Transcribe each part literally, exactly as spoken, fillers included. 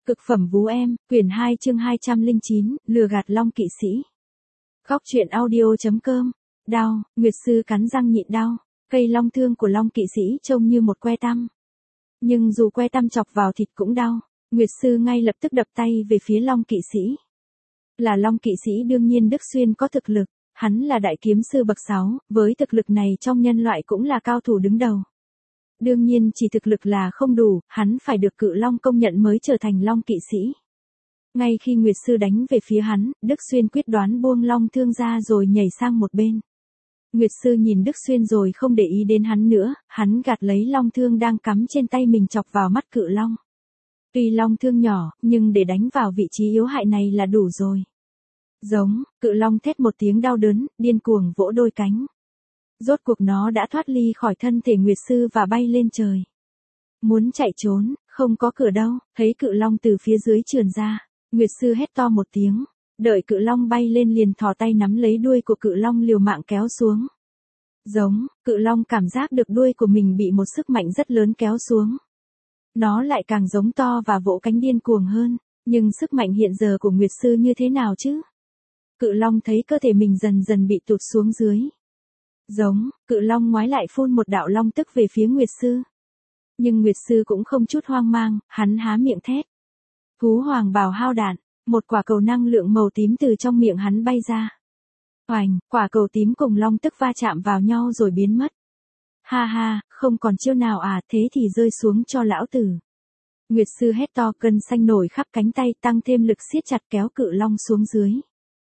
Cực phẩm vú em, quyển hai chương hai trăm lẻ chín, lừa gạt Long kỵ sĩ. Góc truyện audio.com. Đau, Nguyệt sư cắn răng nhịn đau. Cây long thương của Long kỵ sĩ trông như một que tăm. Nhưng dù que tăm chọc vào thịt cũng đau. Nguyệt sư ngay lập tức đập tay về phía Long kỵ sĩ. Là Long kỵ sĩ đương nhiên Đức Xuyên có thực lực. Hắn là đại kiếm sư bậc sáu, với thực lực này trong nhân loại cũng là cao thủ đứng đầu. Đương nhiên chỉ thực lực là không đủ, hắn phải được Cự Long công nhận mới trở thành Long kỵ sĩ. Ngay khi Nguyệt sư đánh về phía hắn, Đức Xuyên quyết đoán buông long thương ra rồi nhảy sang một bên. Nguyệt sư nhìn Đức Xuyên rồi không để ý đến hắn nữa, hắn gạt lấy long thương đang cắm trên tay mình chọc vào mắt Cự Long. Tuy long thương nhỏ, nhưng để đánh vào vị trí yếu hại này là đủ rồi. Giống, Cự Long thét một tiếng đau đớn, điên cuồng vỗ đôi cánh. Rốt cuộc nó đã thoát ly khỏi thân thể Nguyệt sư và bay lên trời. Muốn chạy trốn, không có cửa đâu, thấy Cự Long từ phía dưới trườn ra. Nguyệt sư hét to một tiếng, đợi Cự Long bay lên liền thò tay nắm lấy đuôi của Cự Long liều mạng kéo xuống. Giống, Cự Long cảm giác được đuôi của mình bị một sức mạnh rất lớn kéo xuống. Nó lại càng giống to và vỗ cánh điên cuồng hơn, nhưng sức mạnh hiện giờ của Nguyệt sư như thế nào chứ? Cự Long thấy cơ thể mình dần dần bị tụt xuống dưới. Giống, Cự Long ngoái lại phun một đạo long tức về phía Nguyệt sư. Nhưng Nguyệt sư cũng không chút hoang mang, hắn há miệng thét. Thú hoàng bào hao đạn, một quả cầu năng lượng màu tím từ trong miệng hắn bay ra. Oành, quả cầu tím cùng long tức va chạm vào nhau rồi biến mất. Ha ha, không còn chiêu nào à, thế thì rơi xuống cho lão tử. Nguyệt sư hét to, cơn xanh nổi khắp cánh tay, tăng thêm lực siết chặt kéo Cự Long xuống dưới.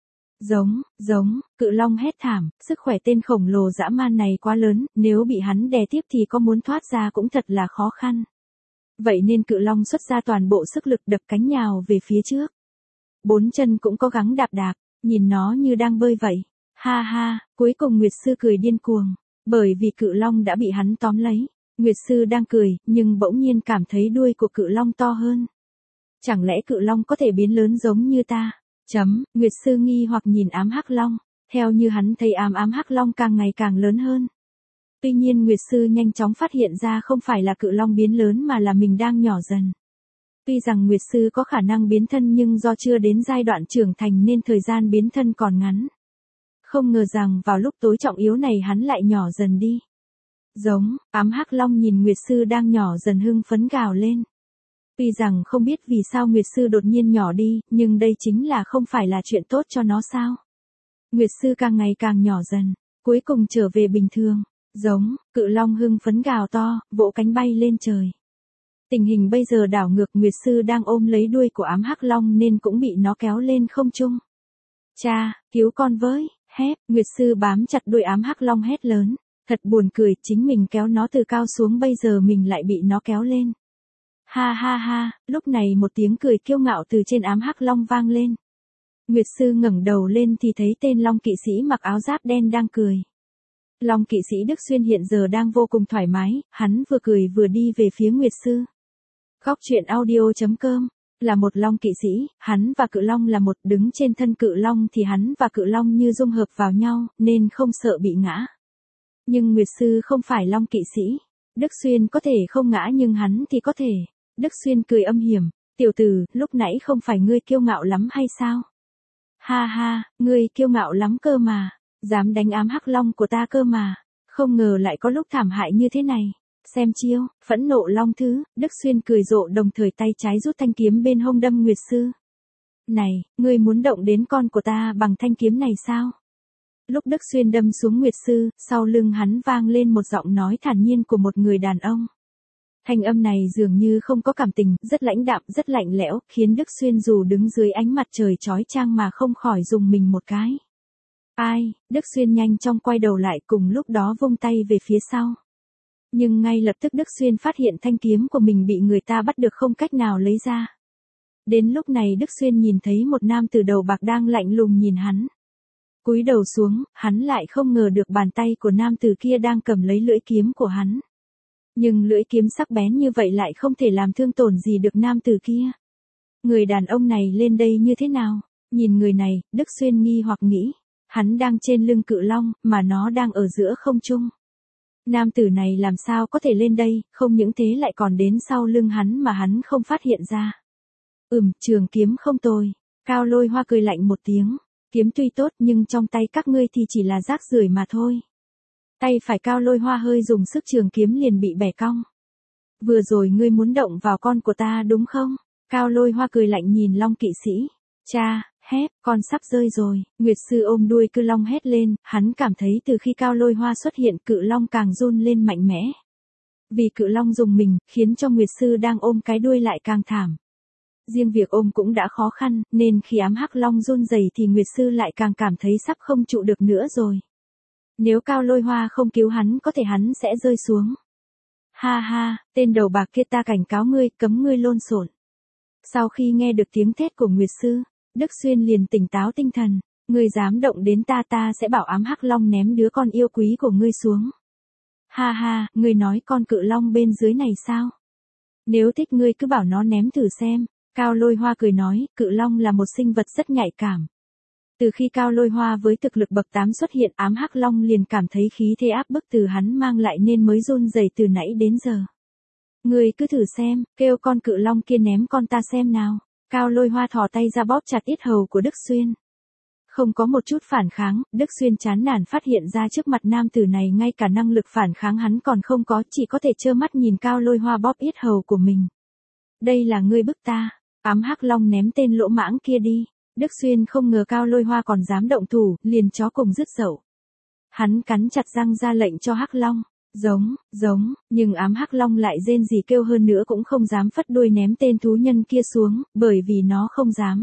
Giống, giống, Cự Long hét thảm, sức khỏe tên khổng lồ dã man này quá lớn, nếu bị hắn đè tiếp thì có muốn thoát ra cũng thật là khó khăn. Vậy nên Cự Long xuất ra toàn bộ sức lực đập cánh nhào về phía trước. Bốn chân cũng cố gắng đạp đạp, nhìn nó như đang bơi vậy. Ha ha, cuối cùng Nguyệt sư cười điên cuồng, bởi vì Cự Long đã bị hắn tóm lấy. Nguyệt sư đang cười, nhưng bỗng nhiên cảm thấy đuôi của Cự Long to hơn. Chẳng lẽ Cự Long có thể biến lớn giống như ta? Chấm, Nguyệt sư nghi hoặc nhìn ám hắc long, theo như hắn thấy ám ám hắc long càng ngày càng lớn hơn. Tuy nhiên Nguyệt sư nhanh chóng phát hiện ra không phải là Cự Long biến lớn mà là mình đang nhỏ dần. Tuy rằng Nguyệt sư có khả năng biến thân nhưng do chưa đến giai đoạn trưởng thành nên thời gian biến thân còn ngắn. Không ngờ rằng vào lúc tối trọng yếu này hắn lại nhỏ dần đi. Giống, ám hắc long nhìn Nguyệt sư đang nhỏ dần hưng phấn gào lên. Tuy rằng không biết vì sao Nguyệt sư đột nhiên nhỏ đi, nhưng đây chính là không phải là chuyện tốt cho nó sao. Nguyệt sư càng ngày càng nhỏ dần, cuối cùng trở về bình thường. Giống, Cự Long hưng phấn gào to, vỗ cánh bay lên trời. Tình hình bây giờ đảo ngược, Nguyệt sư đang ôm lấy đuôi của ám hắc long nên cũng bị nó kéo lên không trung. Cha, cứu con với, hét, Nguyệt sư bám chặt đuôi ám hắc long hét lớn. Thật buồn cười, chính mình kéo nó từ cao xuống bây giờ mình lại bị nó kéo lên. Ha ha ha, lúc này một tiếng cười kiêu ngạo từ trên ám hắc long vang lên. Nguyệt sư ngẩng đầu lên thì thấy tên Long kỵ sĩ mặc áo giáp đen đang cười. Long kỵ sĩ Đức Xuyên hiện giờ đang vô cùng thoải mái, hắn vừa cười vừa đi về phía Nguyệt sư. Góc truyện audio.com. Là một Long kỵ sĩ, hắn và Cự Long là một, đứng trên thân Cự Long thì hắn và Cự Long như dung hợp vào nhau, nên không sợ bị ngã. Nhưng Nguyệt sư không phải Long kỵ sĩ. Đức Xuyên có thể không ngã nhưng hắn thì có thể. Đức Xuyên cười âm hiểm, tiểu tử, lúc nãy không phải ngươi kiêu ngạo lắm hay sao? Ha ha, ngươi kiêu ngạo lắm cơ mà, dám đánh ám hắc long của ta cơ mà, không ngờ lại có lúc thảm hại như thế này. Xem chiêu, phẫn nộ long thứ, Đức Xuyên cười rộ đồng thời tay trái rút thanh kiếm bên hông đâm Nguyệt sư. Này, ngươi muốn động đến con của ta bằng thanh kiếm này sao? Lúc Đức Xuyên đâm xuống Nguyệt sư, sau lưng hắn vang lên một giọng nói thản nhiên của một người đàn ông. Thanh âm này dường như không có cảm tình, rất lãnh đạm, rất lạnh lẽo, khiến Đức Xuyên dù đứng dưới ánh mặt trời chói chang mà không khỏi rùng mình một cái. Ai, Đức Xuyên nhanh chóng quay đầu lại cùng lúc đó vung tay về phía sau. Nhưng ngay lập tức Đức Xuyên phát hiện thanh kiếm của mình bị người ta bắt được không cách nào lấy ra. Đến lúc này Đức Xuyên nhìn thấy một nam tử đầu bạc đang lạnh lùng nhìn hắn. Cúi đầu xuống, hắn lại không ngờ được bàn tay của nam tử kia đang cầm lấy lưỡi kiếm của hắn. Nhưng lưỡi kiếm sắc bén như vậy lại không thể làm thương tổn gì được nam tử kia. Người đàn ông này lên đây như thế nào? Nhìn người này, Đức Xuyên nghi hoặc nghĩ. Hắn đang trên lưng Cự Long, mà nó đang ở giữa không trung. Nam tử này làm sao có thể lên đây, không những thế lại còn đến sau lưng hắn mà hắn không phát hiện ra. Ừm, trường kiếm không tồi. Cao Lôi Hoa cười lạnh một tiếng. Kiếm tuy tốt nhưng trong tay các ngươi thì chỉ là rác rưởi mà thôi. Tay phải Cao Lôi Hoa hơi dùng sức trường kiếm liền bị bẻ cong. Vừa rồi ngươi muốn động vào con của ta đúng không? Cao Lôi Hoa cười lạnh nhìn Long kỵ sĩ. Cha, hét, con sắp rơi rồi. Nguyệt sư ôm đuôi cự long hét lên, hắn cảm thấy từ khi Cao Lôi Hoa xuất hiện cự long càng run lên mạnh mẽ. Vì cự long dùng mình, khiến cho Nguyệt sư đang ôm cái đuôi lại càng thảm. Riêng việc ôm cũng đã khó khăn, nên khi ám hắc long run rẩy thì Nguyệt sư lại càng cảm thấy sắp không trụ được nữa rồi. Nếu Cao Lôi Hoa không cứu hắn có thể hắn sẽ rơi xuống. Ha ha, tên đầu bạc kia ta cảnh cáo ngươi, cấm ngươi lôn xộn. Sau khi nghe được tiếng thét của Nguyệt sư, Đức Xuyên liền tỉnh táo tinh thần. Ngươi dám động đến ta ta sẽ bảo ám hắc long ném đứa con yêu quý của ngươi xuống. Ha ha, ngươi nói con cự long bên dưới này sao? Nếu thích ngươi cứ bảo nó ném thử xem. Cao Lôi Hoa cười nói, cự long là một sinh vật rất nhạy cảm. Từ khi Cao Lôi Hoa với thực lực bậc tám xuất hiện, ám hắc long liền cảm thấy khí thế áp bức từ hắn mang lại nên mới run rẩy từ nãy đến giờ. Ngươi cứ thử xem, kêu con cự long kia ném con ta xem nào. Cao Lôi Hoa thò tay ra bóp chặt yết hầu của Đức Xuyên. Không có một chút phản kháng, Đức Xuyên chán nản phát hiện ra trước mặt nam tử này ngay cả năng lực phản kháng hắn còn không có, chỉ có thể trơ mắt nhìn Cao Lôi Hoa bóp yết hầu của mình. Đây là ngươi bức ta. Ám hắc long ném tên lỗ mãng kia đi. Đức Xuyên không ngờ Cao Lôi Hoa còn dám động thủ, liền chó cùng dứt dậu. Hắn cắn chặt răng ra lệnh cho hắc long. Giống, giống, nhưng ám hắc long lại rên rỉ kêu hơn nữa cũng không dám phất đuôi ném tên thú nhân kia xuống, bởi vì nó không dám.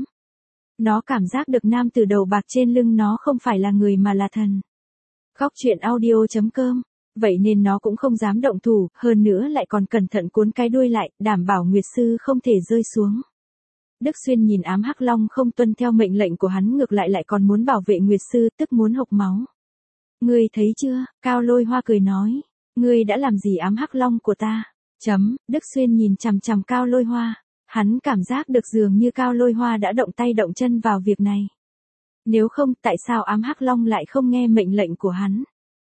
Nó cảm giác được nam tử đầu bạc trên lưng nó không phải là người mà là thần. Góc truyện audio chấm com. Vậy nên nó cũng không dám động thủ, hơn nữa lại còn cẩn thận cuốn cái đuôi lại, đảm bảo Nguyệt sư không thể rơi xuống. Đức Xuyên nhìn ám hắc long không tuân theo mệnh lệnh của hắn ngược lại lại còn muốn bảo vệ Nguyệt sư tức muốn hộc máu. Ngươi thấy chưa, Cao Lôi Hoa cười nói. Ngươi đã làm gì ám hắc long của ta? Chấm, Đức Xuyên nhìn chằm chằm Cao Lôi Hoa. Hắn cảm giác được dường như Cao Lôi Hoa đã động tay động chân vào việc này. Nếu không, tại sao ám hắc long lại không nghe mệnh lệnh của hắn?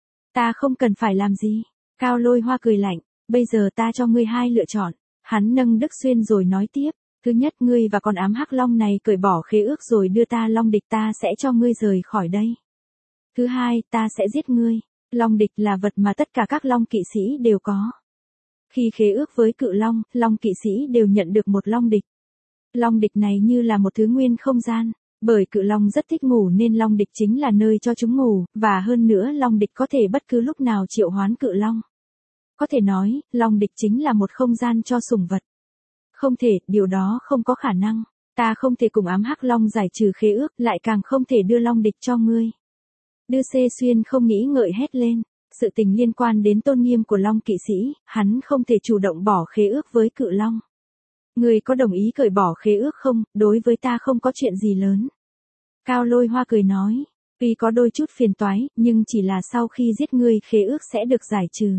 Ta không cần phải làm gì. Cao Lôi Hoa cười lạnh. Bây giờ ta cho ngươi hai lựa chọn. Hắn nâng Đức Xuyên rồi nói tiếp. Thứ nhất, ngươi và con ám hắc long này cởi bỏ khế ước rồi đưa ta long địch, ta sẽ cho ngươi rời khỏi đây. Thứ hai, ta sẽ giết ngươi. Long địch là vật mà tất cả các long kỵ sĩ đều có. Khi khế ước với cự long, long kỵ sĩ đều nhận được một long địch. Long địch này như là một thứ nguyên không gian. Bởi cự long rất thích ngủ nên long địch chính là nơi cho chúng ngủ, và hơn nữa long địch có thể bất cứ lúc nào triệu hoán cự long. Có thể nói, long địch chính là một không gian cho sủng vật. Không thể, điều đó không có khả năng. Ta không thể cùng ám hắc long giải trừ khế ước, lại càng không thể đưa long địch cho ngươi. Đưa Xê Xuyên không nghĩ ngợi hét lên. Sự tình liên quan đến tôn nghiêm của long kỵ sĩ, hắn không thể chủ động bỏ khế ước với cự long. Ngươi có đồng ý cởi bỏ khế ước không? Đối với ta không có chuyện gì lớn. Cao Lôi Hoa cười nói. Tuy có đôi chút phiền toái, nhưng chỉ là sau khi giết ngươi khế ước sẽ được giải trừ.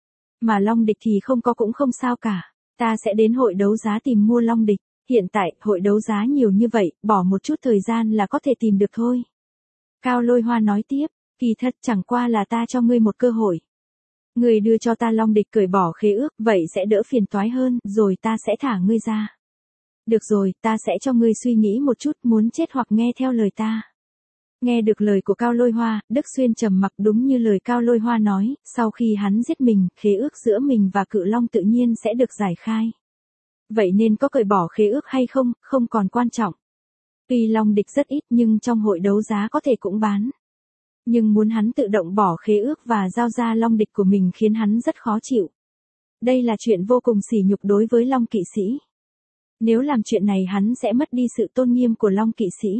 Mà long địch thì không có cũng không sao cả. Ta sẽ đến hội đấu giá tìm mua long địch. Hiện tại, hội đấu giá nhiều như vậy, bỏ một chút thời gian là có thể tìm được thôi. Cao Lôi Hoa nói tiếp. Kỳ thật chẳng qua là ta cho ngươi một cơ hội. Ngươi đưa cho ta long địch cởi bỏ khế ước, vậy sẽ đỡ phiền toái hơn, rồi ta sẽ thả ngươi ra. Được rồi, ta sẽ cho ngươi suy nghĩ một chút, muốn chết hoặc nghe theo lời ta. Nghe được lời của Cao Lôi Hoa, Đức Xuyên trầm mặc đúng như lời Cao Lôi Hoa nói, sau khi hắn giết mình, khế ước giữa mình và cự long tự nhiên sẽ được giải khai. Vậy nên có cởi bỏ khế ước hay không, không còn quan trọng. Tuy long địch rất ít nhưng trong hội đấu giá có thể cũng bán. Nhưng muốn hắn tự động bỏ khế ước và giao ra long địch của mình khiến hắn rất khó chịu. Đây là chuyện vô cùng sỉ nhục đối với long kỵ sĩ. Nếu làm chuyện này hắn sẽ mất đi sự tôn nghiêm của long kỵ sĩ.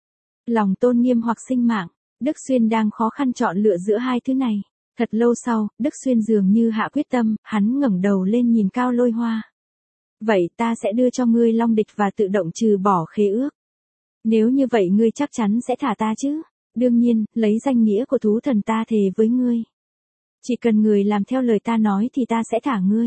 Lòng tôn nghiêm hoặc sinh mạng, Đức Xuyên đang khó khăn chọn lựa giữa hai thứ này. Thật lâu sau, Đức Xuyên dường như hạ quyết tâm, hắn ngẩng đầu lên nhìn Cao Lôi Hoa. Vậy ta sẽ đưa cho ngươi long địch và tự động trừ bỏ khế ước. Nếu như vậy ngươi chắc chắn sẽ thả ta chứ? Đương nhiên, lấy danh nghĩa của thú thần ta thề với ngươi. Chỉ cần người làm theo lời ta nói thì ta sẽ thả ngươi.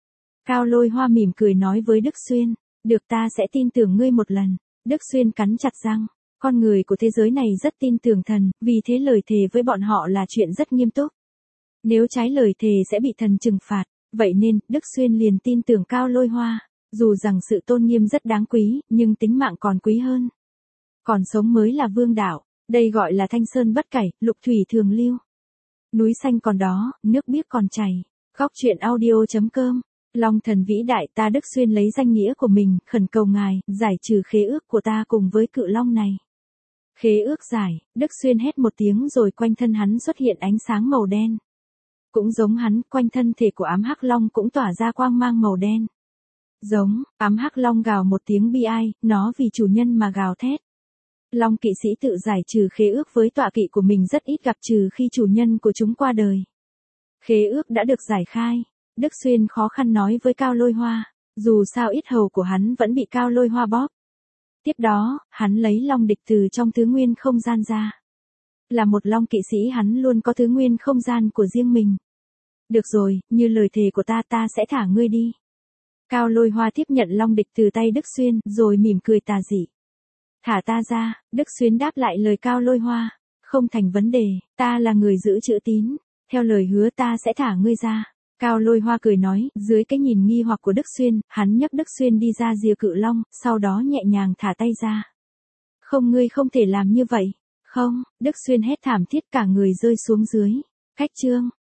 Cao Lôi Hoa mỉm cười nói với Đức Xuyên. Được, ta sẽ tin tưởng ngươi một lần. Đức Xuyên cắn chặt răng. Con người của thế giới này rất tin tưởng thần, vì thế lời thề với bọn họ là chuyện rất nghiêm túc. Nếu trái lời thề sẽ bị thần trừng phạt, vậy nên, Đức Xuyên liền tin tưởng Cao Lôi Hoa. Dù rằng sự tôn nghiêm rất đáng quý, nhưng tính mạng còn quý hơn. Còn sống mới là vương đạo, đây gọi là thanh sơn bất cải, lục thủy thường lưu. Núi xanh còn đó, nước biếc còn chảy. Góc truyện audio.com. Long thần vĩ đại ta Đức Xuyên lấy danh nghĩa của mình, khẩn cầu ngài, giải trừ khế ước của ta cùng với cự long này. Khế ước giải, Đức Xuyên hét một tiếng rồi quanh thân hắn xuất hiện ánh sáng màu đen. Cũng giống hắn, quanh thân thể của ám hắc long cũng tỏa ra quang mang màu đen. Giống, ám hắc long gào một tiếng bi ai, nó vì chủ nhân mà gào thét. Long kỵ sĩ tự giải trừ khế ước với tọa kỵ của mình rất ít gặp trừ khi chủ nhân của chúng qua đời. Khế ước đã được giải khai. Đức Xuyên khó khăn nói với Cao Lôi Hoa, dù sao ít hầu của hắn vẫn bị Cao Lôi Hoa bóp. Tiếp đó, hắn lấy long địch từ trong thứ nguyên không gian ra. Là một long kỵ sĩ hắn luôn có thứ nguyên không gian của riêng mình. Được rồi, như lời thề của ta ta sẽ thả ngươi đi. Cao Lôi Hoa tiếp nhận long địch từ tay Đức Xuyên, rồi mỉm cười tà dị. Thả ta ra, Đức Xuyên đáp lại lời Cao Lôi Hoa, không thành vấn đề, ta là người giữ chữ tín, theo lời hứa ta sẽ thả ngươi ra. Cao Lôi Hoa cười nói, dưới cái nhìn nghi hoặc của Đức Xuyên, hắn nhấc Đức Xuyên đi ra rìa cự long, sau đó nhẹ nhàng thả tay ra. Không ngươi không thể làm như vậy, không, Đức Xuyên hét thảm thiết cả người rơi xuống dưới. Cách chương.